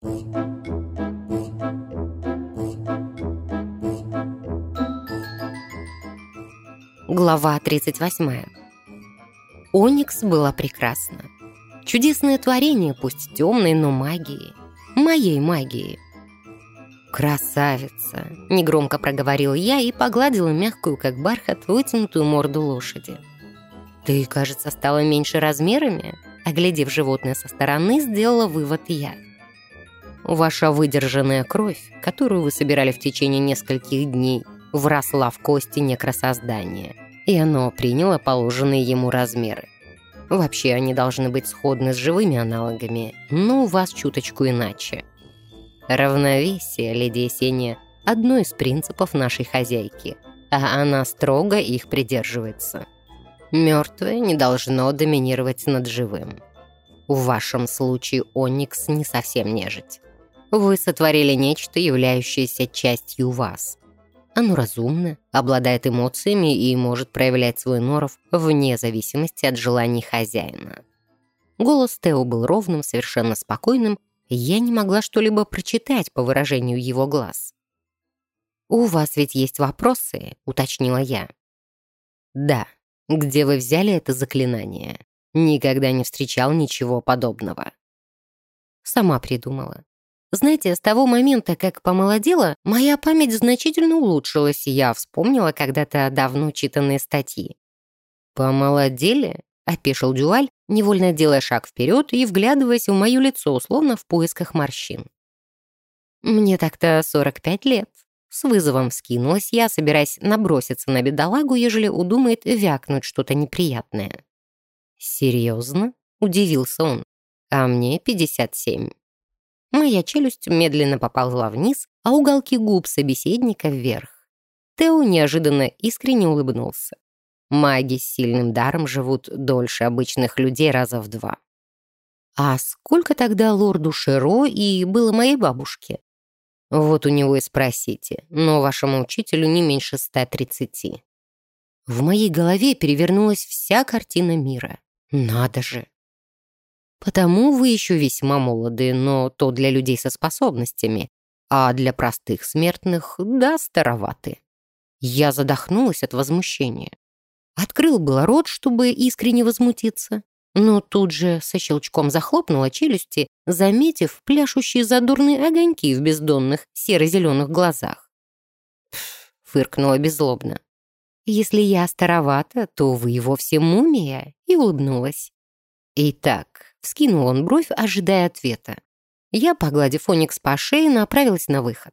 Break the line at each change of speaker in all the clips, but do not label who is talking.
Глава 38. Оникс была прекрасна. Чудесное творение, пусть темной, но магии. Моей магии. «Красавица!» — негромко проговорил я и погладила мягкую, как бархат, вытянутую морду лошади. «Ты, кажется, стала меньше размерами?» Оглядев животное со стороны, сделала вывод я. «Ваша выдержанная кровь, которую вы собирали в течение нескольких дней, вросла в кости некросоздания, и оно приняло положенные ему размеры. Вообще, они должны быть сходны с живыми аналогами, но у вас чуточку иначе. Равновесие, леди Есения, одно из принципов нашей хозяйки, а она строго их придерживается. Мертвое не должно доминировать над живым. В вашем случае Оникс не совсем нежить. Вы сотворили нечто, являющееся частью вас. Оно разумно, обладает эмоциями и может проявлять свой норов вне зависимости от желаний хозяина». Голос Тео был ровным, совершенно спокойным, и я не могла что-либо прочитать по выражению его глаз. «У вас ведь есть вопросы?» — уточнила я. «Да. Где вы взяли это заклинание? Никогда не встречал ничего подобного». «Сама придумала. Знаете, с того момента, как помолодела, моя память значительно улучшилась, и я вспомнила когда-то давно читанные статьи». «Помолодели?» — опешил Дюваль, невольно делая шаг вперед и вглядываясь в мое лицо, словно в поисках морщин. «Мне так-то 45 лет». С вызовом вскинулась я, собираясь наброситься на бедолагу, ежели удумает вякнуть что-то неприятное. «Серьезно?» — удивился он. «А мне 57». Моя челюсть медленно поползла вниз, а уголки губ собеседника вверх. Тео неожиданно искренне улыбнулся. Маги с сильным даром живут дольше обычных людей раза в 2. «А сколько тогда лорду Широ и было моей бабушке?» «Вот у него и спросите, но вашему учителю не меньше 130. В моей голове перевернулась вся картина мира. Надо же! «Потому вы еще весьма молоды, но то для людей со способностями, а для простых смертных, да, староваты». Я задохнулась от возмущения. Открыл было рот, чтобы искренне возмутиться, но тут же со щелчком захлопнула челюсти, заметив пляшущие задорные огоньки в бездонных серо-зеленых глазах. «Пф», — фыркнула беззлобно. «Если я старовата, то вы и вовсе мумия», — и улыбнулась. «Итак», — вскинул он бровь, ожидая ответа. Я, погладив Оникс по шее, направилась на выход.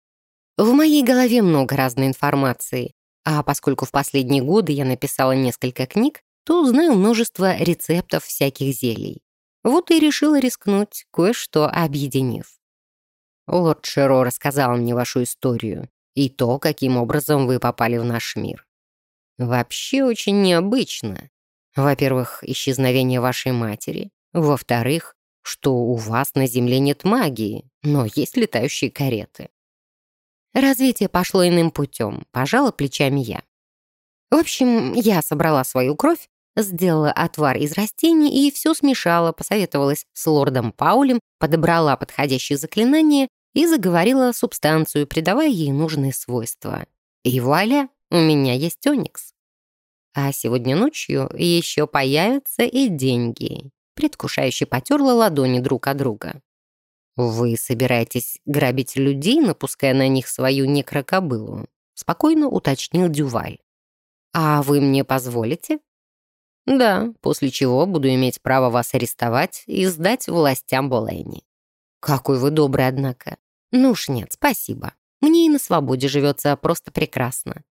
В моей голове много разной информации, а поскольку в последние годы я написала несколько книг, то знаю множество рецептов всяких зелий. Вот и решила рискнуть, кое-что объединив. Лорд Широ рассказал мне вашу историю и то, каким образом вы попали в наш мир. Вообще очень необычно. Во-первых, исчезновение вашей матери. Во-вторых, что у вас на Земле нет магии, но есть летающие кареты. Развитие пошло иным путем, пожала плечами я. В общем, я собрала свою кровь, сделала отвар из растений и все смешала, посоветовалась с лордом Паулем, подобрала подходящее заклинание и заговорила субстанцию, придавая ей нужные свойства. И вуаля, у меня есть Оникс. А сегодня ночью еще появятся и деньги. Предвкушающе потерла ладони друг от друга. «Вы собираетесь грабить людей, напуская на них свою некрокобылу?» — спокойно уточнил Дюваль. «А вы мне позволите?» «Да, после чего буду иметь право вас арестовать и сдать властям Болейни». «Какой вы добрый, однако. Ну уж нет, спасибо. Мне и на свободе живется просто прекрасно.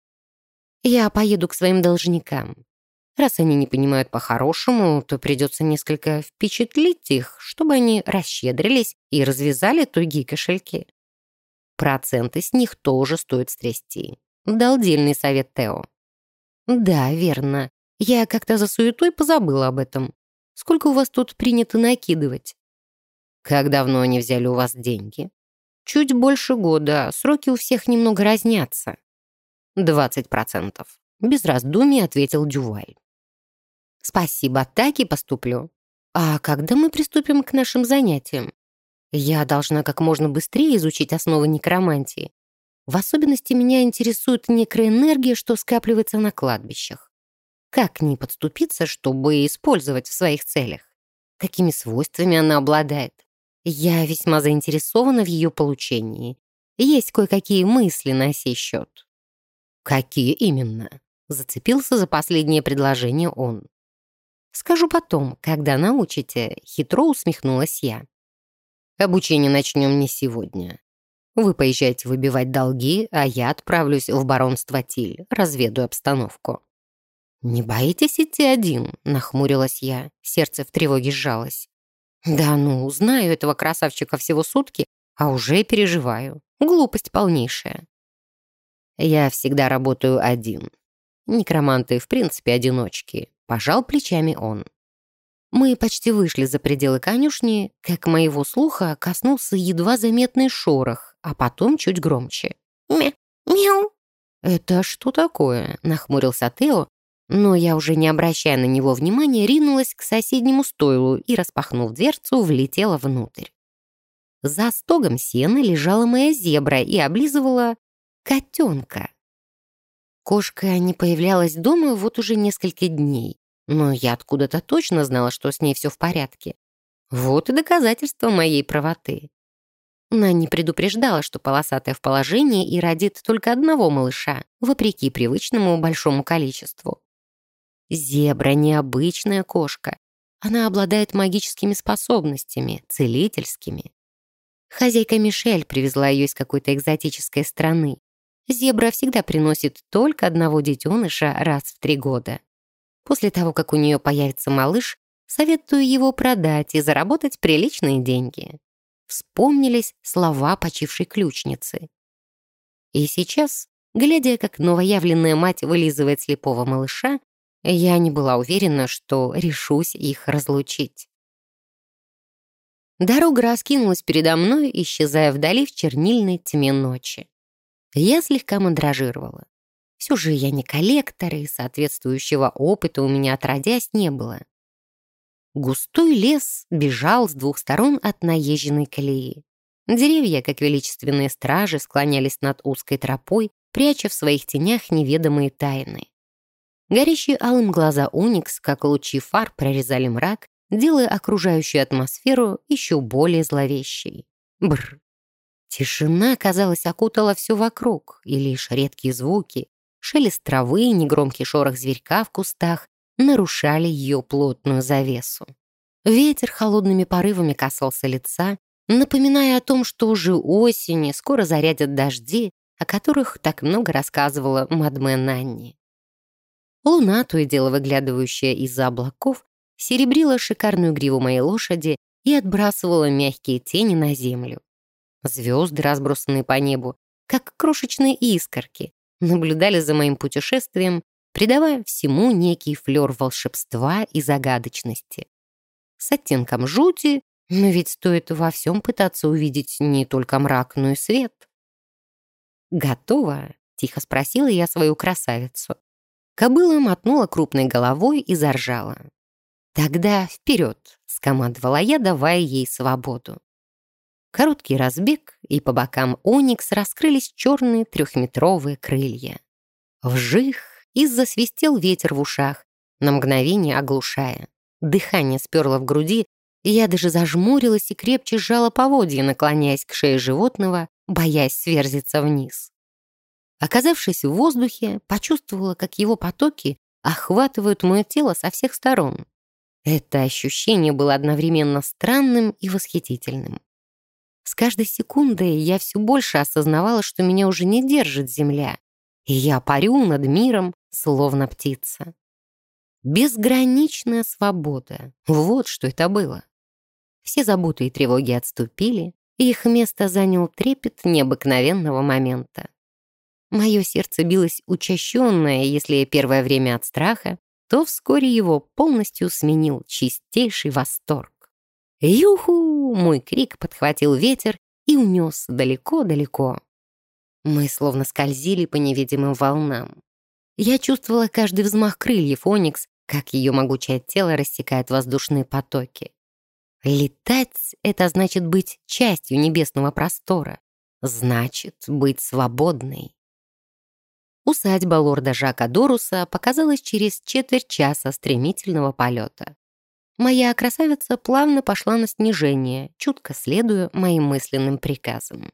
Я поеду к своим должникам. Раз они не понимают по-хорошему, то придется несколько впечатлить их, чтобы они расщедрились и развязали тугие кошельки. Проценты с них тоже стоит стрясти», — дал дельный совет Тео. «Да, верно. Я как-то за суетой позабыла об этом. Сколько у вас тут принято накидывать?» «Как давно они взяли у вас деньги?» «Чуть больше года. Сроки у всех немного разнятся». 20%. Без раздумий ответил Дюваль. «Спасибо, так и поступлю. А когда мы приступим к нашим занятиям?» Я должна как можно быстрее изучить основы некромантии. В особенности меня интересует некроэнергия, что скапливается на кладбищах. Как к ней подступиться, чтобы использовать в своих целях? Какими свойствами она обладает? Я весьма заинтересована в ее получении. Есть кое-какие мысли на сей счет. Какие именно? Зацепился за последнее предложение он. Скажу потом, когда научите, хитро усмехнулась я. Обучение начнем не сегодня. Вы поезжайте выбивать долги, а я отправлюсь в баронство Тиль, разведаю обстановку. «Не боитесь идти один?» — нахмурилась я. Сердце в тревоге сжалось. «Да ну, знаю этого красавчика всего сутки, а уже переживаю. Глупость полнейшая». «Я всегда работаю один. Некроманты, в принципе, одиночки», — пожал плечами он. Мы почти вышли за пределы конюшни, как моего слуха коснулся едва заметный шорох, а потом чуть громче. «Мяу!» «Это что такое?» — нахмурился Тео, но я, уже не обращая на него внимания, ринулась к соседнему стойлу и, распахнув дверцу, влетела внутрь. За стогом сена лежала моя зебра и облизывала котенка. Кошка не появлялась дома вот уже несколько дней, но я откуда-то точно знала, что с ней все в порядке. Вот и доказательство моей правоты. Нанни предупреждала, что полосатая в положении и родит только одного малыша, вопреки привычному большому количеству. Зебра — необычная кошка. Она обладает магическими способностями, целительскими. Хозяйка Мишель привезла ее из какой-то экзотической страны. Зебра всегда приносит только одного детеныша раз в 3 года. После того, как у нее появится малыш, советую его продать и заработать приличные деньги. Вспомнились слова почившей ключницы. И сейчас, глядя, как новоявленная мать вылизывает слепого малыша, я не была уверена, что решусь их разлучить. Дорога раскинулась передо мной, исчезая вдали в чернильной тьме ночи. Я слегка мандражировала. Все же я не коллектор, и соответствующего опыта у меня отродясь не было. Густой лес бежал с 2 сторон от наезженной колеи. Деревья, как величественные стражи, склонялись над узкой тропой, пряча в своих тенях неведомые тайны. Горящие алым глаза Оникс, как лучи фар, прорезали мрак, делая окружающую атмосферу еще более зловещей. Бррр. Тишина, казалось, окутала все вокруг, и лишь редкие звуки, шелест травы и негромкий шорох зверька в кустах нарушали ее плотную завесу. Ветер холодными порывами касался лица, напоминая о том, что уже осень, скоро зарядят дожди, о которых так много рассказывала мадмен Анни. Луна, то и дело выглядывающая из-за облаков, серебрила шикарную гриву моей лошади и отбрасывала мягкие тени на землю. Звезды, разбросанные по небу, как крошечные искорки, наблюдали за моим путешествием, придавая всему некий флёр волшебства и загадочности. С оттенком жути, но ведь стоит во всем пытаться увидеть не только мрак, но и свет. «Готово?» — тихо спросила я свою красавицу. Кобыла мотнула крупной головой и заржала. «Тогда вперед!» — скомандовала я, давая ей свободу. Короткий разбег, и по бокам Оникс раскрылись черные 3-метровые крылья. Вжих, и засвистел ветер в ушах, на мгновение оглушая. Дыхание сперло в груди, и я даже зажмурилась и крепче сжала поводья, наклоняясь к шее животного, боясь сверзиться вниз. Оказавшись в воздухе, почувствовала, как его потоки охватывают мое тело со всех сторон. Это ощущение было одновременно странным и восхитительным. С каждой секундой я все больше осознавала, что меня уже не держит земля, и я парю над миром, словно птица. Безграничная свобода — вот что это было. Все заботы и тревоги отступили, и их место занял трепет необыкновенного момента. Мое сердце билось учащенное, если первое время от страха, то вскоре его полностью сменил чистейший восторг. «Юху!» — мой крик подхватил ветер и унес далеко-далеко. Мы словно скользили по невидимым волнам. Я чувствовала каждый взмах крыльев Оникс, как ее могучее тело рассекает воздушные потоки. Летать — это значит быть частью небесного простора. Значит, быть свободной. Усадьба лорда Жака Доруса показалась через четверть часа стремительного полета. Моя красавица плавно пошла на снижение, чутко следуя моим мысленным приказам.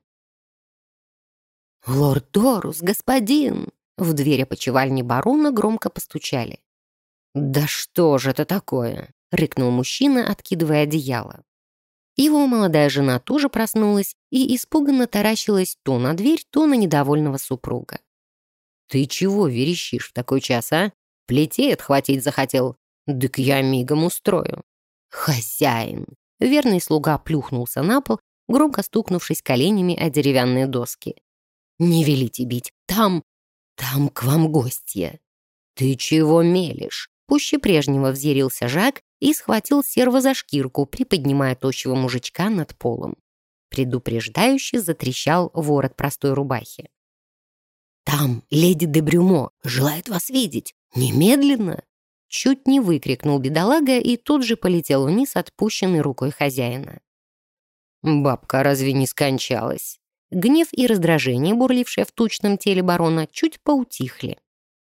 «Лорд Дорус, господин!» В дверь опочивальни барона громко постучали. «Да что же это такое?» — рыкнул мужчина, откидывая одеяло. Его молодая жена тоже проснулась и испуганно таращилась то на дверь, то на недовольного супруга. «Ты чего верещишь в такой час, а? Плетей отхватить захотел? Дык я мигом устрою». «Хозяин!» Верный слуга плюхнулся на пол, громко стукнувшись коленями о деревянные доски. «Не велите бить, там к вам гостья». «Ты чего мелешь?» Пуще прежнего взъярился Жак и схватил серва за шкирку, приподнимая тощего мужичка над полом. Предупреждающе затрещал ворот простой рубахи. «Там леди де Брюмо желает вас видеть. Немедленно!» Чуть не выкрикнул бедолага и тут же полетел вниз, отпущенный рукой хозяина. Бабка разве не скончалась? Гнев и раздражение, бурлившие в тучном теле барона, чуть поутихли.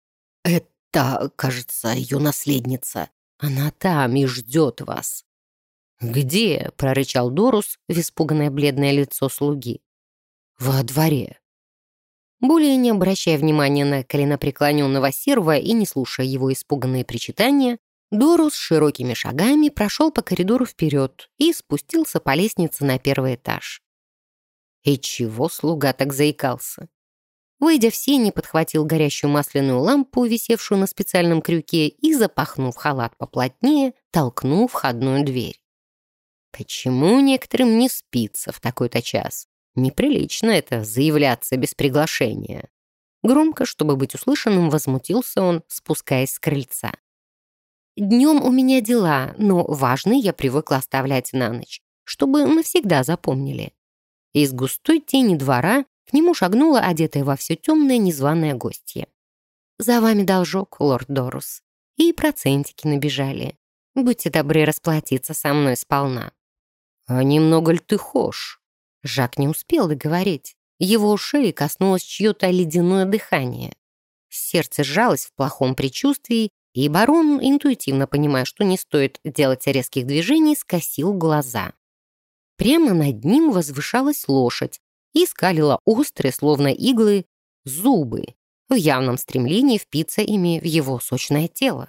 «Это, кажется, ее наследница. Она там и ждет вас». «Где?» — прорычал Дорус в испуганное бледное лицо слуги. «Во дворе». Более не обращая внимания на коленопреклоненного серва и не слушая его испуганные причитания, Дорус широкими шагами прошел по коридору вперед и спустился по лестнице на первый этаж. И чего слуга так заикался? Выйдя в сени, подхватил горящую масляную лампу, висевшую на специальном крюке, и, запахнув халат поплотнее, толкнул входную дверь. Почему некоторым не спится в такой-то час? Неприлично это заявляться без приглашения. Громко, чтобы быть услышанным, возмутился он, спускаясь с крыльца. Днем у меня дела, но важные я привыкла оставлять на ночь, чтобы навсегда запомнили. Из густой тени двора к нему шагнула одетая во все темное незваная гостья. «За вами должок, лорд Дорус». И процентики набежали. Будьте добры расплатиться со мной сполна. «А немного ли ты хошь?» Жак не успел договорить. Его шеи коснулось чье-то ледяное дыхание. Сердце сжалось в плохом предчувствии, и барон, интуитивно понимая, что не стоит делать резких движений, скосил глаза. Прямо над ним возвышалась лошадь и скалила острые, словно иглы, зубы, в явном стремлении впиться ими в его сочное тело.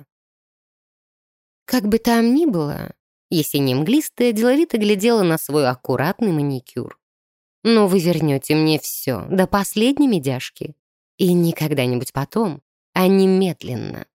Как бы там ни было, Есения Мглистая деловито глядела на свой аккуратный маникюр. «Но вы вернете мне все, до последней медяшки. И не когда-нибудь потом, а немедленно».